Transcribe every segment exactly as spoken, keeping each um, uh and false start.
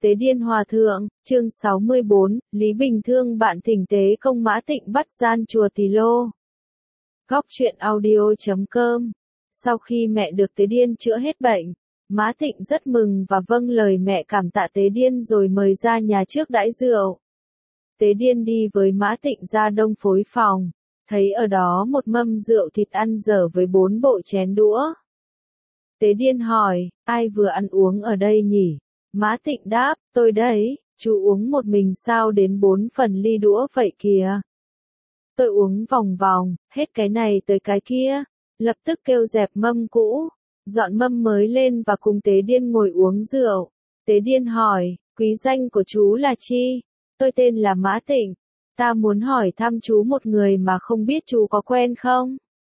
Tế Điên Hòa Thượng, chương sáu mươi bốn, Lý Bình thương bạn thỉnh Tế Công Mã Tịnh bắt gian chùa Tỳ Lô. Góc truyện audio chấm com. Sau khi mẹ được Tế Điên chữa hết bệnh, Mã Tịnh rất mừng và vâng lời mẹ cảm tạ Tế Điên rồi mời ra nhà trước đãi rượu. Tế Điên đi với Mã Tịnh ra đông phối phòng, thấy ở đó một mâm rượu thịt ăn dở với bốn bộ chén đũa. Tế Điên hỏi, ai vừa ăn uống ở đây nhỉ? Mã Tịnh đáp, tôi đấy, chú uống một mình sao đến bốn phần ly đũa vậy kìa. Tôi uống vòng vòng, hết cái này tới cái kia, lập tức kêu dẹp mâm cũ, dọn mâm mới lên và cùng Tế Điên ngồi uống rượu. Tế Điên hỏi, quý danh của chú là chi? Tôi tên là Mã Tịnh, ta muốn hỏi thăm chú một người mà không biết chú có quen không?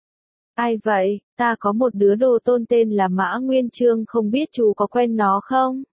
Ai vậy? Ta có một đứa đồ tôn tên là Mã Nguyên Chương, không biết chú có quen nó không?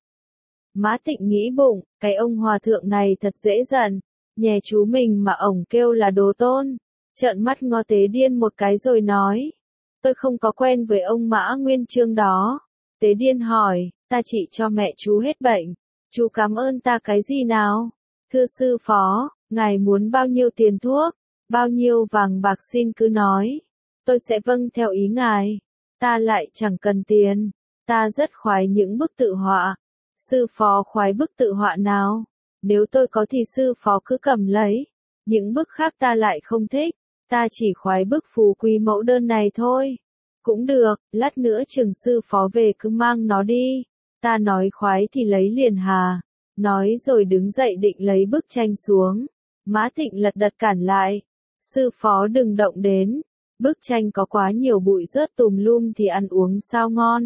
Mã Tịnh nghĩ bụng, cái ông hòa thượng này thật dễ giận, nhè chú mình mà ổng kêu là đồ tôn. Trợn mắt ngó Tế Điên một cái rồi nói, tôi không có quen với ông Mã Nguyên Chương đó. Tế Điên hỏi, ta chỉ cho mẹ chú hết bệnh, chú cảm ơn ta cái gì nào? Thưa sư phó, ngài muốn bao nhiêu tiền thuốc, bao nhiêu vàng bạc xin cứ nói, tôi sẽ vâng theo ý ngài. Ta lại chẳng cần tiền, ta rất khoái những bức tự họa. Sư phó khoái bức tự họa nào? Nếu tôi có thì sư phó cứ cầm lấy. Những bức khác ta lại không thích. Ta chỉ khoái bức phù quý mẫu đơn này thôi. Cũng được, lát nữa chừng sư phó về cứ mang nó đi. Ta nói khoái thì lấy liền hà. Nói rồi đứng dậy định lấy bức tranh xuống. Mã Tịnh lật đật cản lại. Sư phó đừng động đến. Bức tranh có quá nhiều bụi rớt tùm lum thì ăn uống sao ngon.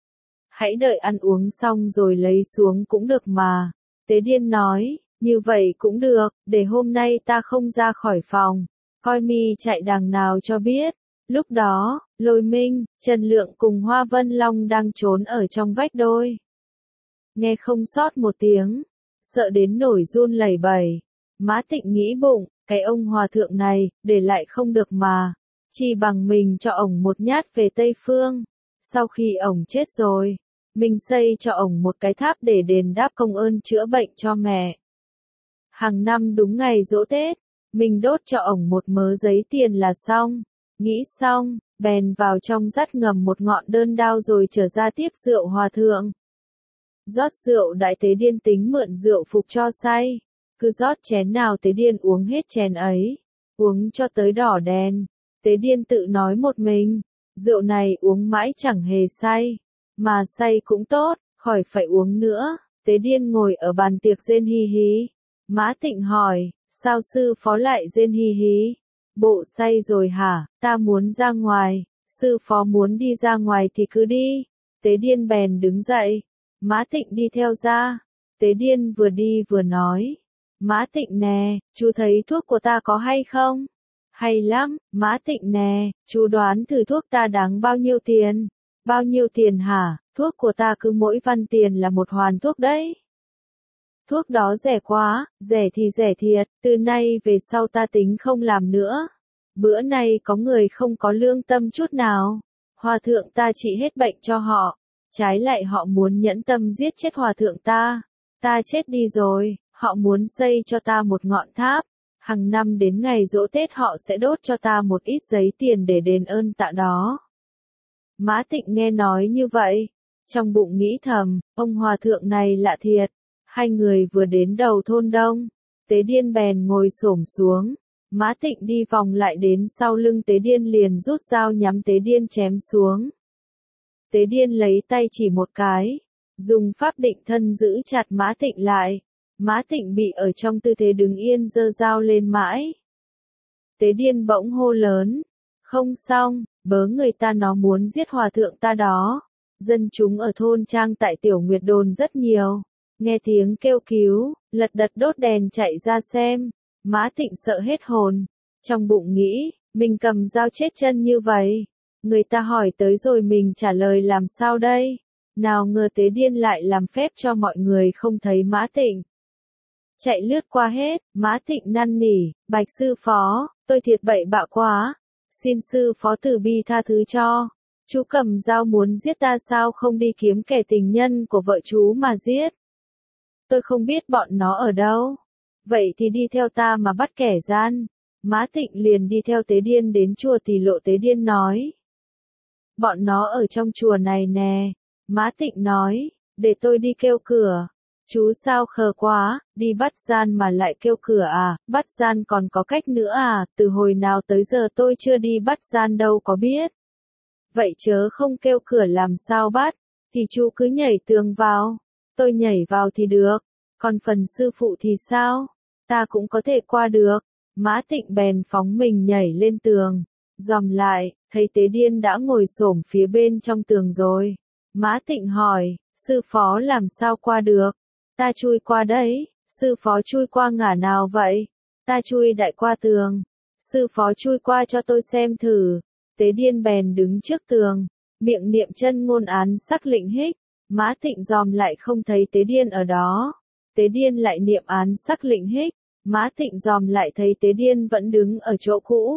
Hãy đợi ăn uống xong rồi lấy xuống cũng được mà. Tế Điên nói, như vậy cũng được, để hôm nay ta không ra khỏi phòng. Coi mi chạy đằng nào cho biết. Lúc đó, Lôi Minh, Trần Lượng cùng Hoa Vân Long đang trốn ở trong vách đôi. Nghe không sót một tiếng, sợ đến nổi run lẩy bẩy. Mã Tịnh nghĩ bụng, cái ông hòa thượng này, để lại không được mà. Chỉ bằng mình cho ổng một nhát về Tây Phương. Sau khi ổng chết rồi, mình xây cho ổng một cái tháp để đền đáp công ơn chữa bệnh cho mẹ. Hàng năm đúng ngày giỗ Tết, mình đốt cho ổng một mớ giấy tiền là xong. Nghĩ xong, bèn vào trong dắt ngầm một ngọn đơn đao rồi trở ra tiếp rượu hòa thượng. Rót rượu đại Tế Điên tính mượn rượu phục cho say. Cứ rót chén nào Tế Điên uống hết chén ấy. Uống cho tới đỏ đèn. Tế Điên tự nói một mình, rượu này uống mãi chẳng hề say. Mà say cũng tốt, khỏi phải uống nữa. Tế Điên ngồi ở bàn tiệc rên hi hí. Mã Tịnh hỏi, sao sư phó lại rên hi hí? Bộ say rồi hả? Ta muốn ra ngoài. Sư phó muốn đi ra ngoài thì cứ đi. Tế Điên bèn đứng dậy. Mã Tịnh đi theo ra. Tế Điên vừa đi vừa nói, Mã Tịnh nè, chú thấy thuốc của ta có hay không? Hay lắm, Mã Tịnh nè, chú đoán thử thuốc ta đáng bao nhiêu tiền? Bao nhiêu tiền hả? Thuốc của ta cứ mỗi văn tiền là một hoàn thuốc đấy. Thuốc đó rẻ quá, rẻ thì rẻ thiệt, từ nay về sau ta tính không làm nữa. Bữa nay có người không có lương tâm chút nào. Hòa thượng ta trị hết bệnh cho họ. Trái lại họ muốn nhẫn tâm giết chết hòa thượng ta. Ta chết đi rồi, họ muốn xây cho ta một ngọn tháp. Hàng năm đến ngày giỗ Tết họ sẽ đốt cho ta một ít giấy tiền để đền ơn tạ đó. Mã Tịnh nghe nói như vậy, trong bụng nghĩ thầm, ông hòa thượng này lạ thiệt. Hai người vừa đến đầu thôn đông, Tế Điên bèn ngồi xổm xuống. Mã Tịnh đi vòng lại đến sau lưng Tế Điên liền rút dao nhắm Tế Điên chém xuống. Tế Điên lấy tay chỉ một cái, dùng pháp định thân giữ chặt Mã Tịnh lại. Mã Tịnh bị ở trong tư thế đứng yên giơ dao lên mãi. Tế Điên bỗng hô lớn, không xong, bớ người ta nó muốn giết hòa thượng ta đó. Dân chúng ở thôn trang tại Tiểu Nguyệt đồn rất nhiều. Nghe tiếng kêu cứu, lật đật đốt đèn chạy ra xem. Mã Tịnh sợ hết hồn. Trong bụng nghĩ, mình cầm dao chết chân như vậy. Người ta hỏi tới rồi mình trả lời làm sao đây? Nào ngờ Tế Điên lại làm phép cho mọi người không thấy Mã Tịnh. Chạy lướt qua hết, Mã Tịnh năn nỉ, bạch sư phó, tôi thiệt bậy bạ quá. Xin sư phó từ bi tha thứ cho. Chú cầm dao muốn giết ta sao không đi kiếm kẻ tình nhân của vợ chú mà giết. tôi không biết bọn nó ở đâu. Vậy thì đi theo ta mà bắt kẻ gian. Mã Tịnh liền đi theo Tế Điên đến chùa Tỳ Lộ. Tế Điên nói. Bọn nó ở trong chùa này nè. Mã Tịnh nói, để tôi đi kêu cửa. Chú sao khờ quá, đi bắt gian mà lại kêu cửa à, bắt gian còn có cách nữa à, từ hồi nào tới giờ tôi chưa đi bắt gian đâu có biết. Vậy chớ không kêu cửa làm sao bắt, thì chú cứ nhảy tường vào, tôi nhảy vào thì được, còn phần sư phụ thì sao, ta cũng có thể qua được. Mã Tịnh bèn phóng mình nhảy lên tường, dòm lại, thấy Tế Điên đã ngồi xổm phía bên trong tường rồi. Mã Tịnh hỏi, sư phó làm sao qua được? Ta chui qua đấy. Sư phó chui qua ngả nào vậy? Ta chui đại qua tường. Sư phó chui qua cho tôi xem thử. Tế Điên bèn đứng trước tường, miệng niệm chân ngôn án sắc lệnh hích. Mã Tịnh dòm lại không thấy Tế Điên ở đó. Tế Điên lại niệm án sắc lệnh hích. Mã Tịnh dòm lại thấy Tế Điên vẫn đứng ở chỗ cũ.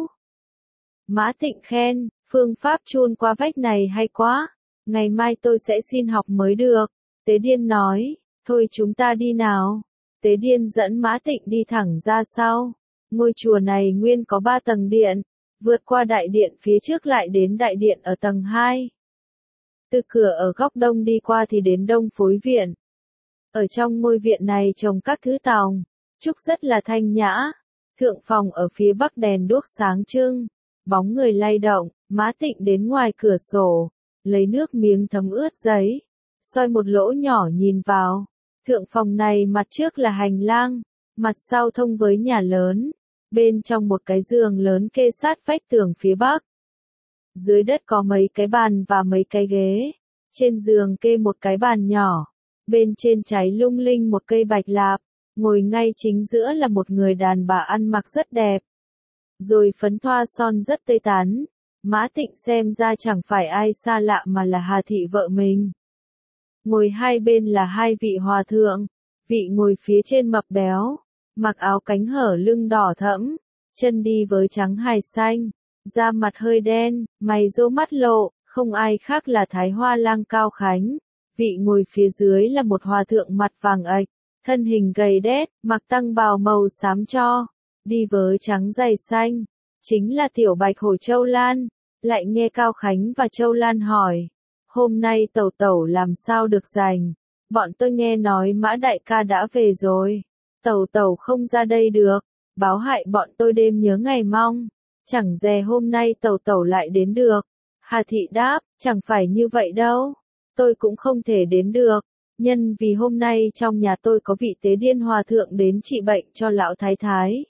Mã Tịnh khen, phương pháp chun qua vách này hay quá. Ngày mai tôi sẽ xin học mới được. Tế Điên nói, thôi chúng ta đi nào. Tế Điên dẫn Mã Tịnh đi thẳng ra sau. Ngôi chùa này nguyên có ba tầng điện, vượt qua đại điện phía trước lại đến đại điện ở tầng hai. Từ cửa ở góc đông đi qua thì đến đông phối viện. Ở trong ngôi viện này trồng các thứ tòng, trúc rất là thanh nhã. Thượng phòng ở phía bắc đèn đuốc sáng trưng, bóng người lay động. Mã Tịnh đến ngoài cửa sổ, lấy nước miếng thấm ướt giấy, soi một lỗ nhỏ nhìn vào. Thượng phòng này mặt trước là hành lang, mặt sau thông với nhà lớn, bên trong một cái giường lớn kê sát vách tường phía bắc. Dưới đất có mấy cái bàn và mấy cái ghế, trên giường kê một cái bàn nhỏ, bên trên cháy lung linh một cây bạch lạp, ngồi ngay chính giữa là một người đàn bà ăn mặc rất đẹp, rồi phấn thoa son rất tươi tắn. Mã Tịnh xem ra chẳng phải ai xa lạ mà là Hà Thị vợ mình. Ngồi hai bên là hai vị hòa thượng, vị ngồi phía trên mập béo, mặc áo cánh hở lưng đỏ thẫm, chân đi với trắng hài xanh, da mặt hơi đen, mày râu mắt lộ, không ai khác là Thái Hoa Lang Cao Khánh. Vị ngồi phía dưới là một hòa thượng mặt vàng ạch, thân hình gầy đét, mặc tăng bào màu xám cho, đi với trắng giày xanh, chính là Tiểu Bạch Hổ Châu Lan. Lại nghe Cao Khánh và Châu Lan hỏi, hôm nay tẩu tẩu làm sao được rảnh? Bọn tôi nghe nói Mã đại ca đã về rồi, tẩu tẩu không ra đây được, báo hại bọn tôi đêm nhớ ngày mong, chẳng dè hôm nay tẩu tẩu lại đến được. Hà Thị đáp, chẳng phải như vậy đâu, tôi cũng không thể đến được, nhân vì hôm nay trong nhà tôi có vị Tế Điên hòa thượng đến trị bệnh cho lão thái thái.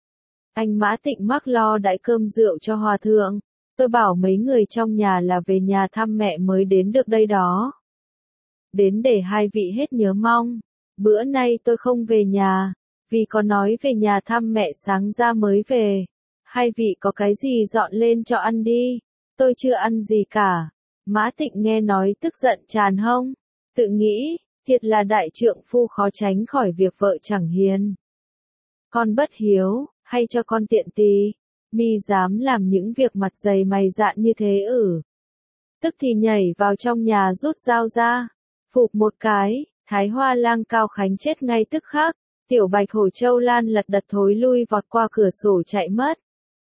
Anh Mã Tịnh mắc lo đãi cơm rượu cho hòa thượng. Tôi bảo mấy người trong nhà là về nhà thăm mẹ mới đến được đây đó. Đến để hai vị hết nhớ mong. Bữa nay tôi không về nhà, vì có nói về nhà thăm mẹ sáng ra mới về. Hai vị có cái gì dọn lên cho ăn đi, tôi chưa ăn gì cả. Mã Tịnh nghe nói tức giận tràn hông, tự nghĩ, thiệt là đại trượng phu khó tránh khỏi việc vợ chẳng hiền. Con bất hiếu, hay cho con tiện tì. Mi dám làm những việc mặt dày mày dạn như thế ử. Tức thì nhảy vào trong nhà rút dao ra, phụp một cái, Thái Hoa Lang Cao Khánh chết ngay tức khắc. Tiểu Bạch Hổ Châu Lan lật đật thối lui vọt qua cửa sổ chạy mất.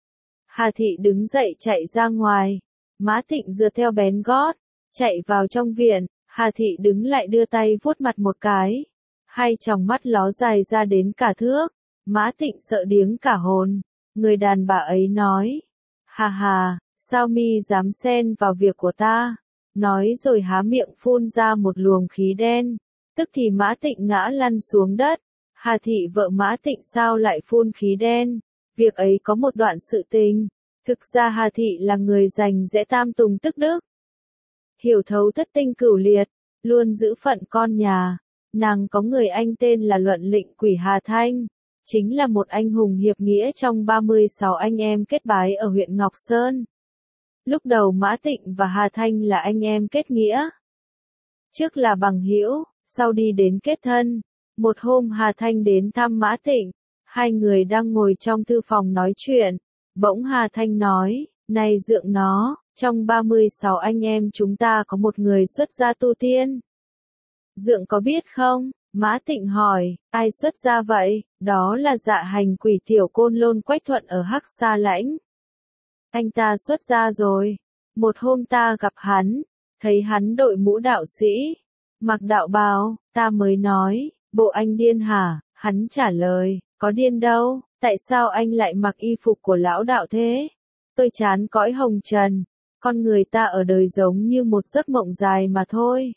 Hà Thị đứng dậy chạy ra ngoài, Mã Tịnh dựa theo bén gót, chạy vào trong viện. Hà Thị đứng lại đưa tay vuốt mặt một cái, hai tròng mắt ló dài ra đến cả thước. Mã Tịnh sợ điếng cả hồn. Người đàn bà ấy nói, hà hà, sao mi dám xen vào việc của ta? Nói rồi há miệng phun ra một luồng khí đen, tức thì Mã Tịnh ngã lăn xuống đất. Hà Thị vợ Mã Tịnh sao lại phun khí đen? Việc ấy có một đoạn sự tình. Thực ra Hà Thị là người dành dẽ tam tùng tức đức, hiểu thấu thất tinh cửu liệt, luôn giữ phận con nhà. Nàng có người anh tên là Luận Lệnh Quỷ Hà Thanh, chính là một anh hùng hiệp nghĩa trong ba mươi sáu anh em kết bái ở huyện Ngọc Sơn. Lúc đầu Mã Tịnh và Hà Thanh là anh em kết nghĩa, trước là bằng hữu, sau đi đến kết thân. Một hôm Hà Thanh đến thăm Mã Tịnh, hai người đang ngồi trong thư phòng nói chuyện, bỗng Hà Thanh nói, này dượng nó, trong ba mươi sáu anh em chúng ta có một người xuất gia tu tiên. Dượng có biết không? Mã Tịnh hỏi, ai xuất gia vậy? Đó là Dạ Hành Quỷ tiểu côn lôn Quách Thuận ở Hắc Sa Lãnh. Anh ta xuất gia rồi. Một hôm ta gặp hắn, thấy hắn đội mũ đạo sĩ, mặc đạo bào, ta mới nói, bộ anh điên hả? Hắn trả lời, có điên đâu, tại sao anh lại mặc y phục của lão đạo thế? Tôi chán cõi hồng trần, con người ta ở đời giống như một giấc mộng dài mà thôi.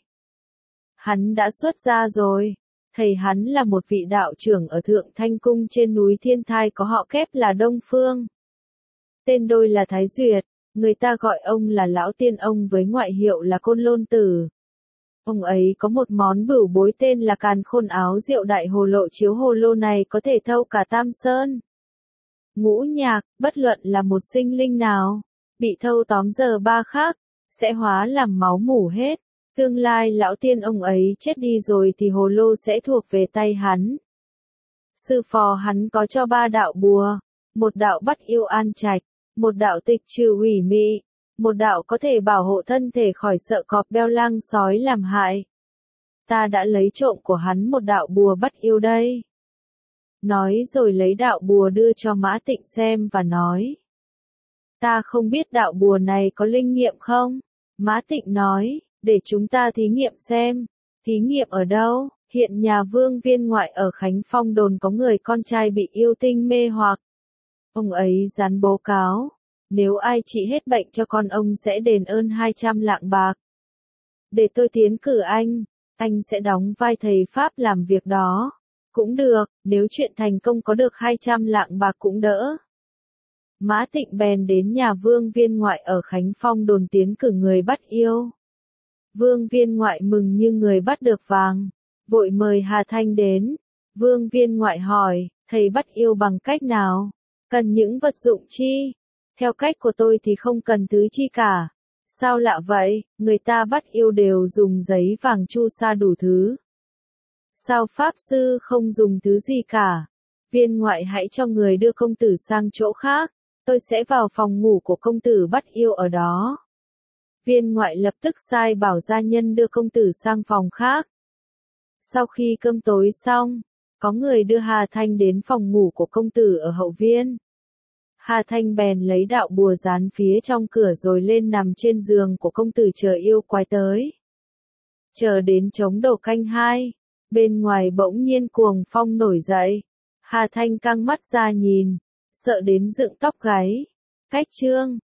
Hắn đã xuất gia rồi. Thầy hắn là một vị đạo trưởng ở Thượng Thanh Cung trên núi Thiên Thai có họ kép là Đông Phương. Tên đôi là Thái Duyệt, người ta gọi ông là Lão Tiên Ông với ngoại hiệu là Côn Lôn Tử. Ông ấy có một món bửu bối tên là Càn Khôn Áo Rượu Đại Hồ Lộ chiếu hồ lô này có thể thâu cả Tam Sơn. Ngũ Nhạc, bất luận là một sinh linh nào, bị thâu tóm giờ ba khắc, sẽ hóa làm máu mủ hết. Tương lai lão tiên ông ấy chết đi rồi thì hồ lô sẽ thuộc về tay hắn. Sư phò hắn có cho ba đạo bùa, một đạo bắt yêu an trạch, một đạo tịch trừ ủy mị, một đạo có thể bảo hộ thân thể khỏi sợ cọp beo lang sói làm hại. Ta đã lấy trộm của hắn một đạo bùa bắt yêu đây. Nói rồi lấy đạo bùa đưa cho Mã Tịnh xem và nói. Ta không biết đạo bùa này có linh nghiệm không? Mã Tịnh nói. Để chúng ta thí nghiệm xem. Thí nghiệm ở đâu? Hiện nhà Vương Viên Ngoại ở Khánh Phong đồn có người con trai bị yêu tinh mê hoặc. Ông ấy dán bố cáo. Nếu ai trị hết bệnh cho con ông sẽ đền ơn hai trăm lạng bạc. Để tôi tiến cử anh. Anh sẽ đóng vai thầy Pháp làm việc đó. Cũng được, nếu chuyện thành công có được hai trăm lạng bạc cũng đỡ. Mã Tịnh bèn đến nhà Vương Viên Ngoại ở Khánh Phong đồn tiến cử người bắt yêu. Vương Viên Ngoại mừng như người bắt được vàng, vội mời Hà Thanh đến. Vương Viên Ngoại hỏi, thầy bắt yêu bằng cách nào? Cần những vật dụng chi? Theo cách của tôi thì không cần thứ chi cả. Sao lạ vậy, người ta bắt yêu đều dùng giấy vàng chu sa đủ thứ. Sao Pháp Sư không dùng thứ gì cả? Viên Ngoại hãy cho người đưa công tử sang chỗ khác, tôi sẽ vào phòng ngủ của công tử bắt yêu ở đó. Viên Ngoại lập tức sai bảo gia nhân đưa công tử sang phòng khác. Sau khi cơm tối xong, có người đưa Hà Thanh đến phòng ngủ của công tử ở hậu viên. Hà Thanh bèn lấy đạo bùa dán phía trong cửa rồi lên nằm trên giường của công tử chờ yêu quái tới. Chờ đến trống đầu canh hai, bên ngoài bỗng nhiên cuồng phong nổi dậy. Hà Thanh căng mắt ra nhìn, sợ đến dựng tóc gáy. Cách chương